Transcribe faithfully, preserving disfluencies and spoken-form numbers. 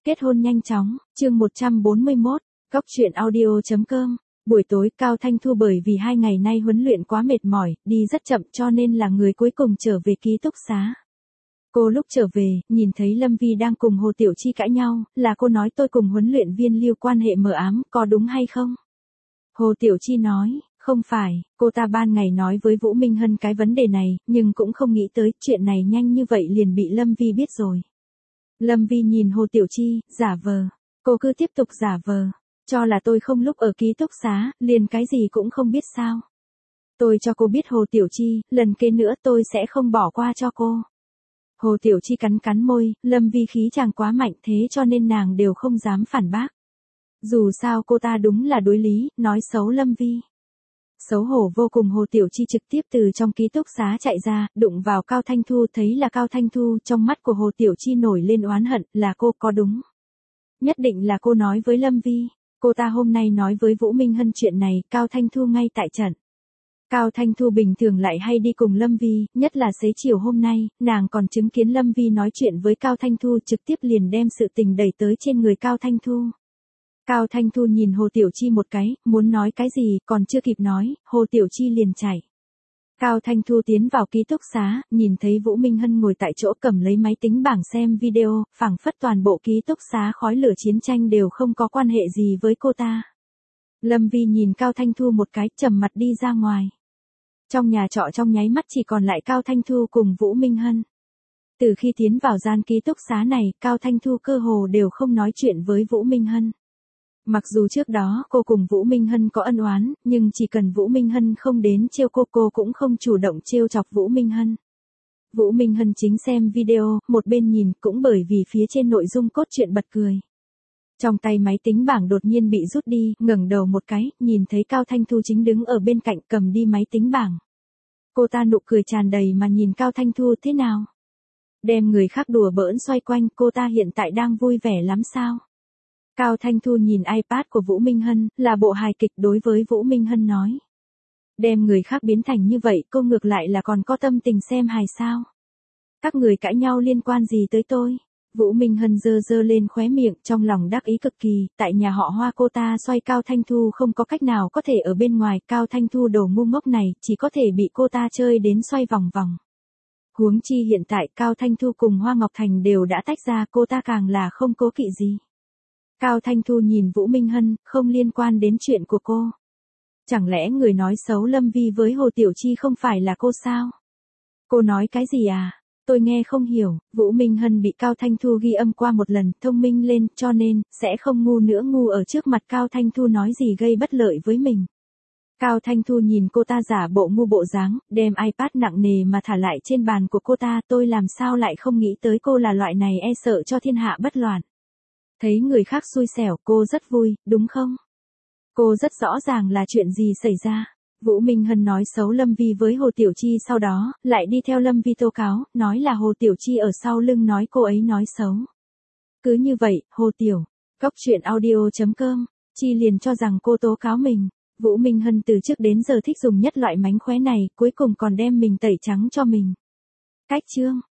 Kết hôn nhanh chóng, chương một trăm bốn mươi mốt, Cóc truyện audio chấm com. Buổi tối Cao Thanh Thu bởi vì hai ngày nay huấn luyện quá mệt mỏi, đi rất chậm cho nên là người cuối cùng trở về ký túc xá. Cô lúc trở về, nhìn thấy Lâm Vi đang cùng Hồ Tiểu Chi cãi nhau, là cô nói tôi cùng huấn luyện viên Lưu quan hệ mờ ám, có đúng hay không? Hồ Tiểu Chi nói, không phải, cô ta ban ngày nói với Vũ Minh Hân cái vấn đề này, nhưng cũng không nghĩ tới chuyện này nhanh như vậy liền bị Lâm Vi biết rồi. Lâm Vi nhìn Hồ Tiểu Chi, giả vờ, cô cứ tiếp tục giả vờ, cho là tôi không lúc ở ký túc xá, liền cái gì cũng không biết sao. Tôi cho cô biết Hồ Tiểu Chi, lần kế nữa tôi sẽ không bỏ qua cho cô. Hồ Tiểu Chi cắn cắn môi, Lâm Vi khí chàng quá mạnh thế cho nên nàng đều không dám phản bác. Dù sao cô ta đúng là đối lý, nói xấu Lâm Vi. Xấu hổ vô cùng Hồ Tiểu Chi trực tiếp từ trong ký túc xá chạy ra, đụng vào Cao Thanh Thu thấy là Cao Thanh Thu, trong mắt của Hồ Tiểu Chi nổi lên oán hận, là cô có đúng. Nhất định là cô nói với Lâm Vi, cô ta hôm nay nói với Vũ Minh Hân chuyện này, Cao Thanh Thu ngay tại trận. Cao Thanh Thu bình thường lại hay đi cùng Lâm Vi, nhất là xế chiều hôm nay, nàng còn chứng kiến Lâm Vi nói chuyện với Cao Thanh Thu trực tiếp liền đem sự tình đẩy tới trên người Cao Thanh Thu. Cao Thanh Thu nhìn Hồ Tiểu Chi một cái, muốn nói cái gì, còn chưa kịp nói, Hồ Tiểu Chi liền chạy. Cao Thanh Thu tiến vào ký túc xá, nhìn thấy Vũ Minh Hân ngồi tại chỗ cầm lấy máy tính bảng xem video, phảng phất toàn bộ ký túc xá khói lửa chiến tranh đều không có quan hệ gì với cô ta. Lâm Vi nhìn Cao Thanh Thu một cái, trầm mặt đi ra ngoài. Trong nhà trọ trong nháy mắt chỉ còn lại Cao Thanh Thu cùng Vũ Minh Hân. Từ khi tiến vào gian ký túc xá này, Cao Thanh Thu cơ hồ đều không nói chuyện với Vũ Minh Hân. Mặc dù trước đó cô cùng Vũ Minh Hân có ân oán, nhưng chỉ cần Vũ Minh Hân không đến trêu cô, cô cũng không chủ động trêu chọc Vũ Minh Hân. Vũ Minh Hân chính xem video, một bên nhìn, cũng bởi vì phía trên nội dung cốt truyện bật cười. Trong tay máy tính bảng đột nhiên bị rút đi, ngẩng đầu một cái, nhìn thấy Cao Thanh Thu chính đứng ở bên cạnh cầm đi máy tính bảng. Cô ta nụ cười tràn đầy mà nhìn Cao Thanh Thu thế nào? Đem người khác đùa bỡn xoay quanh, cô ta hiện tại đang vui vẻ lắm sao? Cao Thanh Thu nhìn iPad của Vũ Minh Hân, là bộ hài kịch đối với Vũ Minh Hân nói. Đem người khác biến thành như vậy, cô ngược lại là còn có tâm tình xem hài sao? Các người cãi nhau liên quan gì tới tôi? Vũ Minh Hân giơ giơ lên khóe miệng, trong lòng đắc ý cực kỳ, tại nhà họ Hoa cô ta xoay Cao Thanh Thu không có cách nào có thể ở bên ngoài, Cao Thanh Thu đồ ngu ngốc này, chỉ có thể bị cô ta chơi đến xoay vòng vòng. Huống chi hiện tại Cao Thanh Thu cùng Hoa Ngọc Thành đều đã tách ra, cô ta càng là không cố kỵ gì. Cao Thanh Thu nhìn Vũ Minh Hân, không liên quan đến chuyện của cô. Chẳng lẽ người nói xấu Lâm Vi với Hồ Tiểu Chi không phải là cô sao? Cô nói cái gì à? Tôi nghe không hiểu. Vũ Minh Hân bị Cao Thanh Thu ghi âm qua một lần, thông minh lên, cho nên, sẽ không ngu nữa, ngu ở trước mặt Cao Thanh Thu nói gì gây bất lợi với mình. Cao Thanh Thu nhìn cô ta giả bộ ngu bộ dáng, đem iPad nặng nề mà thả lại trên bàn của cô ta, tôi làm sao lại không nghĩ tới cô là loại này e sợ cho thiên hạ bất loạn. Thấy người khác xui xẻo, cô rất vui, đúng không? Cô rất rõ ràng là chuyện gì xảy ra. Vũ Minh Hân nói xấu Lâm Vi với Hồ Tiểu Chi, sau đó, lại đi theo Lâm Vi tố cáo, nói là Hồ Tiểu Chi ở sau lưng nói cô ấy nói xấu. Cứ như vậy, Hồ Tiểu, Cóc truyện audio chấm com, Chi liền cho rằng cô tố cáo mình. Vũ Minh Hân từ trước đến giờ thích dùng nhất loại mánh khóe này, cuối cùng còn đem mình tẩy trắng cho mình. Cách chương.